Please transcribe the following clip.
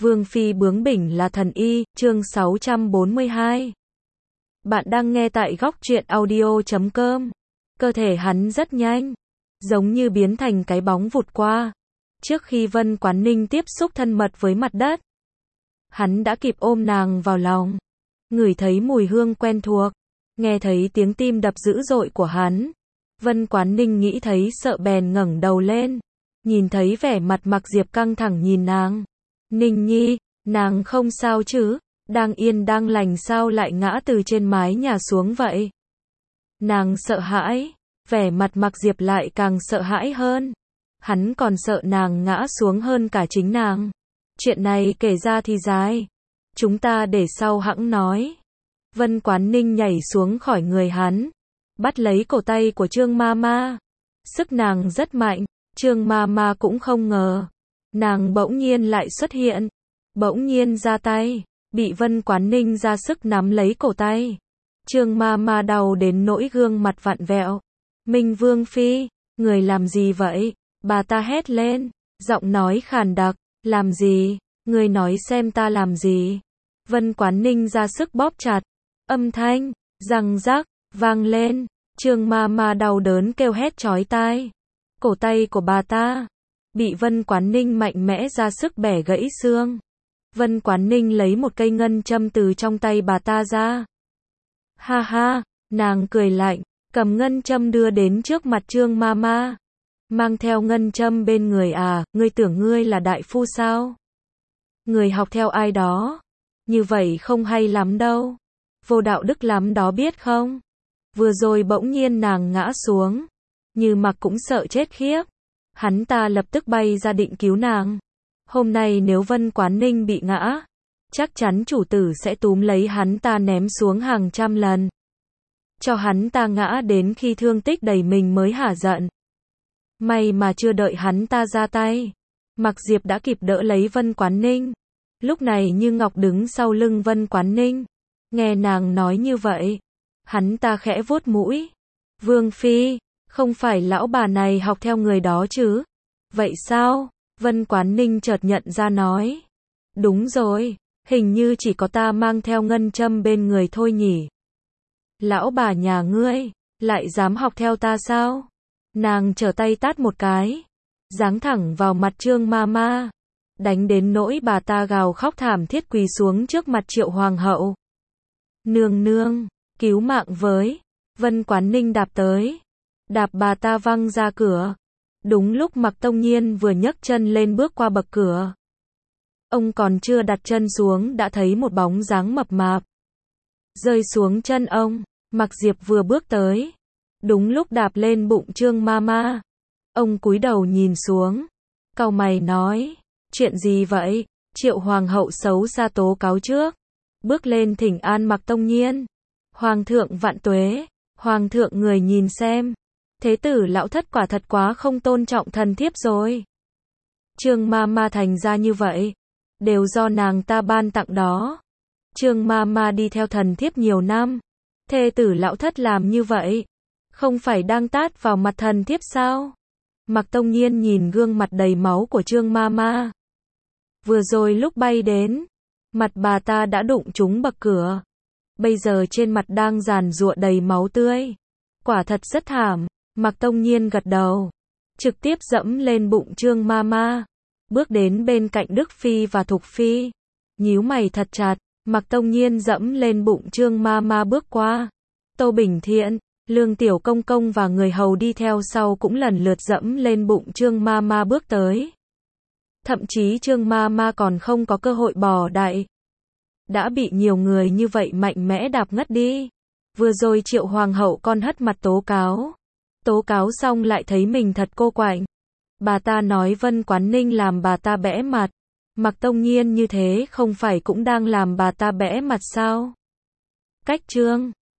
Vương phi bướng bỉnh là thần y, chương 642. Bạn đang nghe tại góc truyện audio.com. Cơ thể hắn rất nhanh, giống như biến thành cái bóng vụt qua. Trước khi Vân Quán Ninh tiếp xúc thân mật với mặt đất, hắn đã kịp ôm nàng vào lòng, ngửi thấy mùi hương quen thuộc, nghe thấy tiếng tim đập dữ dội của hắn. Vân Quán Ninh nghĩ thấy sợ bèn ngẩng đầu lên, nhìn thấy vẻ mặt Mạc Diệp căng thẳng nhìn nàng. Ninh Nhi, nàng không sao chứ, đang yên đang lành sao lại ngã từ trên mái nhà xuống vậy? Nàng sợ hãi, vẻ mặt Mạc Diệp lại càng sợ hãi hơn. Hắn còn sợ nàng ngã xuống hơn cả chính nàng. Chuyện này kể ra thì dài, chúng ta để sau hẵng nói. Vân Quán Ninh nhảy xuống khỏi người hắn, bắt lấy cổ tay của Trương Ma Ma. Sức nàng rất mạnh, Trương Ma Ma cũng không ngờ. Nàng bỗng nhiên lại xuất hiện, bỗng nhiên ra tay, bị Vân Quán Ninh ra sức nắm lấy cổ tay. Trương Ma Ma đau đến nỗi gương mặt vặn vẹo. Minh Vương phi, người làm gì vậy? Bà ta hét lên, giọng nói khàn đặc, làm gì? Người nói xem ta làm gì? Vân Quán Ninh ra sức bóp chặt, âm thanh răng rắc vang lên. Trương Ma Ma đau đớn kêu hét chói tai. Cổ tay của bà ta bị Vân Quán Ninh mạnh mẽ ra sức bẻ gãy xương. Vân Quán Ninh lấy một cây ngân châm từ trong tay bà ta ra. Ha ha, nàng cười lạnh, cầm ngân châm đưa đến trước mặt Trương Ma Ma. Mang theo ngân châm bên người à, ngươi tưởng ngươi là đại phu sao? Người học theo ai đó? Như vậy không hay lắm đâu. Vô đạo đức lắm đó biết không? Vừa rồi bỗng nhiên nàng ngã xuống. Như Mặc cũng sợ chết khiếp. Hắn ta lập tức bay ra định cứu nàng. Hôm nay nếu Vân Quán Ninh bị ngã, chắc chắn chủ tử sẽ túm lấy hắn ta ném xuống hàng trăm lần. Cho hắn ta ngã đến khi thương tích đầy mình mới hả giận. May mà chưa đợi hắn ta ra tay, Mạc Diệp đã kịp đỡ lấy Vân Quán Ninh. Lúc này Như Ngọc đứng sau lưng Vân Quán Ninh. Nghe nàng nói như vậy, hắn ta khẽ vuốt mũi. Vương phi, không phải lão bà này học theo người đó chứ? Vậy sao? Vân Quán Ninh chợt nhận ra nói. Đúng rồi, hình như chỉ có ta mang theo ngân châm bên người thôi nhỉ. Lão bà nhà ngươi, lại dám học theo ta sao? Nàng trở tay tát một cái, giáng thẳng vào mặt Trương Ma Ma, đánh đến nỗi bà ta gào khóc thảm thiết quỳ xuống trước mặt Triệu Hoàng hậu. Nương nương, cứu mạng với. Vân Quán Ninh đạp tới, đạp bà ta văng ra cửa. Đúng lúc Mạc Tông Nhiên vừa nhấc chân lên bước qua bậc cửa. Ông còn chưa đặt chân xuống đã thấy một bóng dáng mập mạp rơi xuống chân ông. Mạc Diệp vừa bước tới, đúng lúc đạp lên bụng Trương Ma Ma. Ông cúi đầu nhìn xuống, cau mày nói, chuyện gì vậy? Triệu Hoàng hậu xấu xa tố cáo trước, bước lên thỉnh an Mạc Tông Nhiên. Hoàng thượng vạn tuế, Hoàng thượng người nhìn xem, thế tử lão thất quả thật quá không tôn trọng thần thiếp rồi. Trương Ma Ma thành ra như vậy, đều do nàng ta ban tặng đó. Trương Ma Ma đi theo thần thiếp nhiều năm, thê tử lão thất làm như vậy, không phải đang tát vào mặt thần thiếp sao? Mạc Tông Nhiên nhìn gương mặt đầy máu của Trương Ma Ma. Vừa rồi lúc bay đến, mặt bà ta đã đụng trúng bậc cửa. Bây giờ trên mặt đang giàn giụa đầy máu tươi. Quả thật rất thảm. Mạc Tông Nhiên gật đầu, trực tiếp dẫm lên bụng Trương Ma Ma, bước đến bên cạnh Đức Phi và Thục Phi. Nhíu mày thật chặt, Mạc Tông Nhiên dẫm lên bụng Trương Ma Ma bước qua. Tô Bình Thiện, Lương Tiểu Công Công và người hầu đi theo sau cũng lần lượt dẫm lên bụng Trương Ma Ma bước tới. Thậm chí Trương Ma Ma còn không có cơ hội bò đậy, đã bị nhiều người như vậy mạnh mẽ đạp ngất đi. Vừa rồi Triệu Hoàng hậu còn hất mặt tố cáo. Tố cáo xong lại thấy mình thật cô quạnh. Bà ta nói Vân Quán Ninh làm bà ta bẽ mặt. Mạc Tông Nhiên như thế không phải cũng đang làm bà ta bẽ mặt sao? Cách Trương